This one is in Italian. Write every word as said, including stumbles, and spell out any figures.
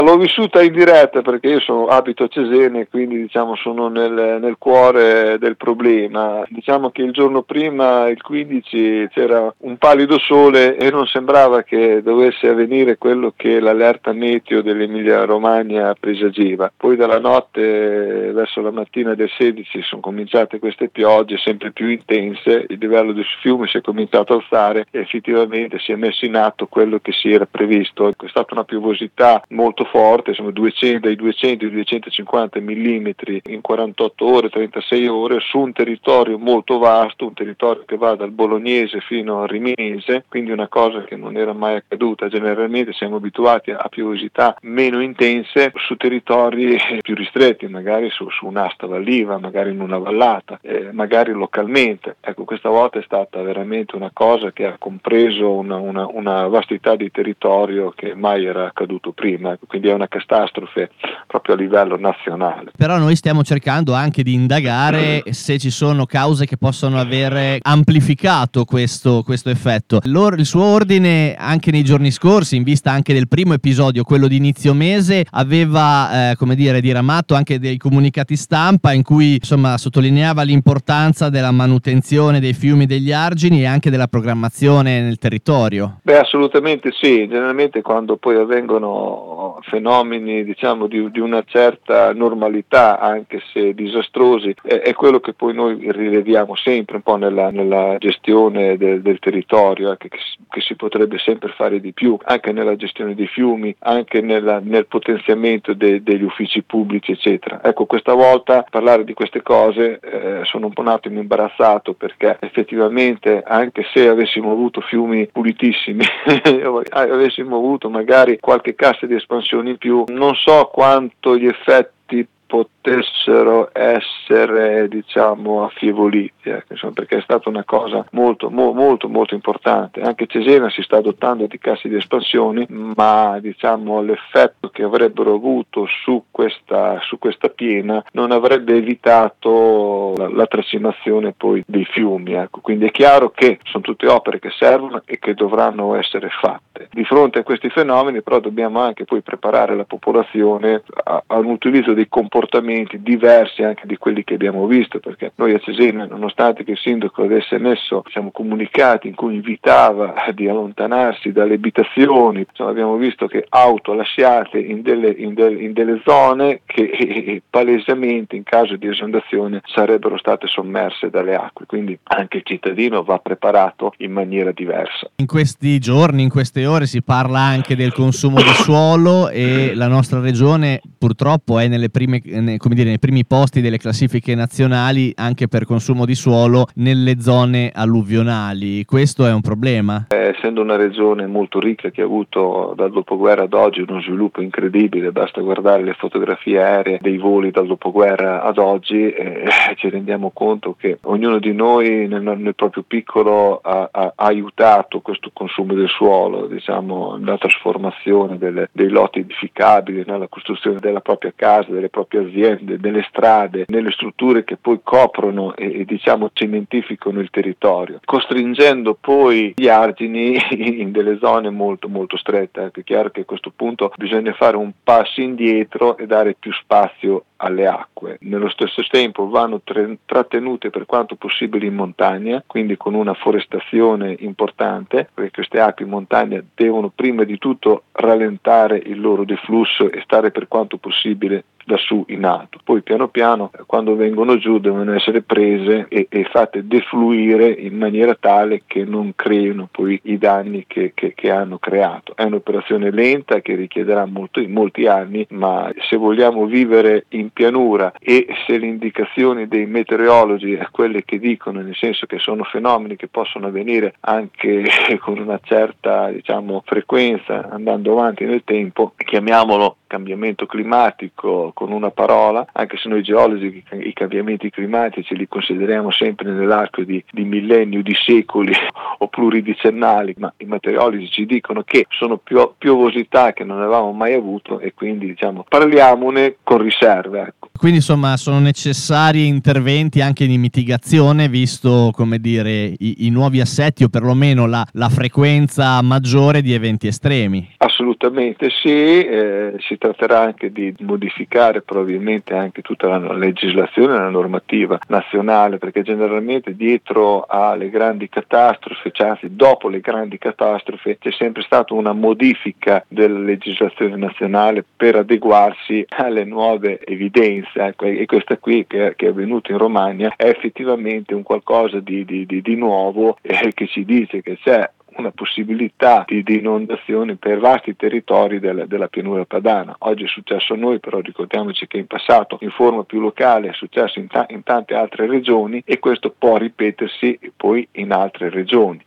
L'ho vissuta in diretta perché io sono, abito a Cesena, quindi diciamo sono nel, nel cuore del problema. Diciamo che il giorno prima, il quindici, c'era un pallido sole e non sembrava che dovesse avvenire quello che l'allerta meteo dell'Emilia Romagna presagiva. Poi dalla notte verso la mattina del sedici sono cominciate queste piogge sempre più intense, il livello del fiume si è cominciato a alzare e effettivamente si è messo in atto quello che si era previsto. È stata una piovosità molto forte, sono duecento, dai duecento ai duecentocinquanta millimetri in quarantotto ore, trentasei ore su un territorio molto vasto, un territorio che va dal Bolognese fino al Riminese, quindi una cosa che non era mai accaduta. Generalmente siamo abituati a piovosità meno intense su territori più ristretti, magari su, su un'asta valliva, magari in una vallata, eh, magari localmente. Ecco, questa volta è stata veramente una cosa che ha compreso una, una, una vastità di territorio che mai era accaduto prima, quindi è una catastrofe proprio a livello nazionale. Però noi stiamo cercando anche di indagare se ci sono cause che possono aver amplificato questo, questo effetto. L'or- il suo ordine anche nei giorni scorsi, in vista anche del primo episodio, quello di inizio mese, aveva eh, come dire diramato anche dei comunicati stampa in cui insomma sottolineava l'importanza della manutenzione dei fiumi, degli argini e anche della programmazione nel territorio. Beh, assolutamente sì. Generalmente quando poi avvengono fenomeni diciamo di, di una certa normalità, anche se disastrosi, è, è quello che poi noi rileviamo sempre un po' nella, nella gestione del, del territorio, eh, che, che si potrebbe sempre fare di più, anche nella gestione dei fiumi, anche nella, nel potenziamento de, degli uffici pubblici, eccetera. Ecco, questa volta parlare di queste cose eh, sono un po' un attimo imbarazzato, perché effettivamente anche se avessimo avuto fiumi pulitissimi avessimo avuto magari qualche cassa di espansione in più, non so quanto gli effetti potessero essere diciamo affievoliti, eh, insomma, perché è stata una cosa molto mo, molto molto importante. Anche Cesena si sta dotando di casse di espansione, ma diciamo l'effetto che avrebbero avuto su questa su questa piena non avrebbe evitato la, la tracimazione poi dei fiumi, ecco. Quindi è chiaro che sono tutte opere che servono e che dovranno essere fatte. Di fronte a questi fenomeni però dobbiamo anche poi preparare la popolazione a, a un utilizzo dei comportamenti diversi anche di quelli che abbiamo visto, perché noi a Cesena, nonostante che il sindaco avesse messo diciamo, comunicati in cui invitava di allontanarsi dalle abitazioni, insomma, abbiamo visto che auto lasciate in delle, in delle, in delle zone che eh, palesemente in caso di esondazione sarebbero state sommerse dalle acque, quindi anche il cittadino va preparato in maniera diversa. In questi giorni, in queste ore si parla anche del consumo di suolo e la nostra regione purtroppo è nelle prime come dire, nei primi posti delle classifiche nazionali anche per consumo di suolo nelle zone alluvionali. Questo è un problema? Eh, essendo una regione molto ricca che ha avuto dal dopoguerra ad oggi uno sviluppo incredibile, basta guardare le fotografie aeree dei voli dal dopoguerra ad oggi, eh, ci rendiamo conto che ognuno di noi nel, nel proprio piccolo ha, ha, ha aiutato questo consumo del suolo, diciamo la trasformazione delle, dei lotti edificabili, nella costruzione della propria casa, delle proprie aziende, nelle strade, nelle strutture che poi coprono e, e diciamo cementificano il territorio, costringendo poi gli argini in delle zone molto molto strette. È chiaro che a questo punto bisogna fare un passo indietro e dare più spazio alle acque. Nello stesso tempo vanno tre, trattenute per quanto possibile in montagna, quindi con una forestazione importante, perché queste acque in montagna devono prima di tutto rallentare il loro deflusso e stare per quanto possibile da su in alto. Poi piano piano quando vengono giù devono essere prese e, e fatte defluire in maniera tale che non creino poi i danni che, che, che hanno creato. È un'operazione lenta che richiederà molto, molti anni, ma se vogliamo vivere in pianura e se le indicazioni dei meteorologi è quelle che dicono, nel senso che sono fenomeni che possono avvenire anche con una certa diciamo frequenza andando avanti nel tempo, chiamiamolo cambiamento climatico con una parola, anche se noi geologi i cambiamenti climatici li consideriamo sempre nell'arco di, di millenni o di secoli o pluridecennali, ma i meteorologi ci dicono che sono più piovosità che non avevamo mai avuto e quindi diciamo parliamone con riserva. Ecco. Quindi insomma sono necessari interventi anche di mitigazione, visto, come dire, i, i nuovi assetti o perlomeno la, la frequenza maggiore di eventi estremi. Assolutamente sì, eh, si tratterà anche di modificare probabilmente anche tutta la legislazione e la normativa nazionale, perché generalmente dietro alle grandi catastrofi, cioè anzi dopo le grandi catastrofi, c'è sempre stata una modifica della legislazione nazionale per adeguarsi alle nuove evidenze, ecco, e questa qui che, che è avvenuta in Romagna è effettivamente un qualcosa di, di, di, di nuovo, eh, che ci dice che c'è una possibilità di, di inondazioni per vasti territori del, della pianura padana. Oggi è successo a noi, però ricordiamoci che in passato in forma più locale è successo in, ta- in tante altre regioni, e questo può ripetersi poi in altre regioni.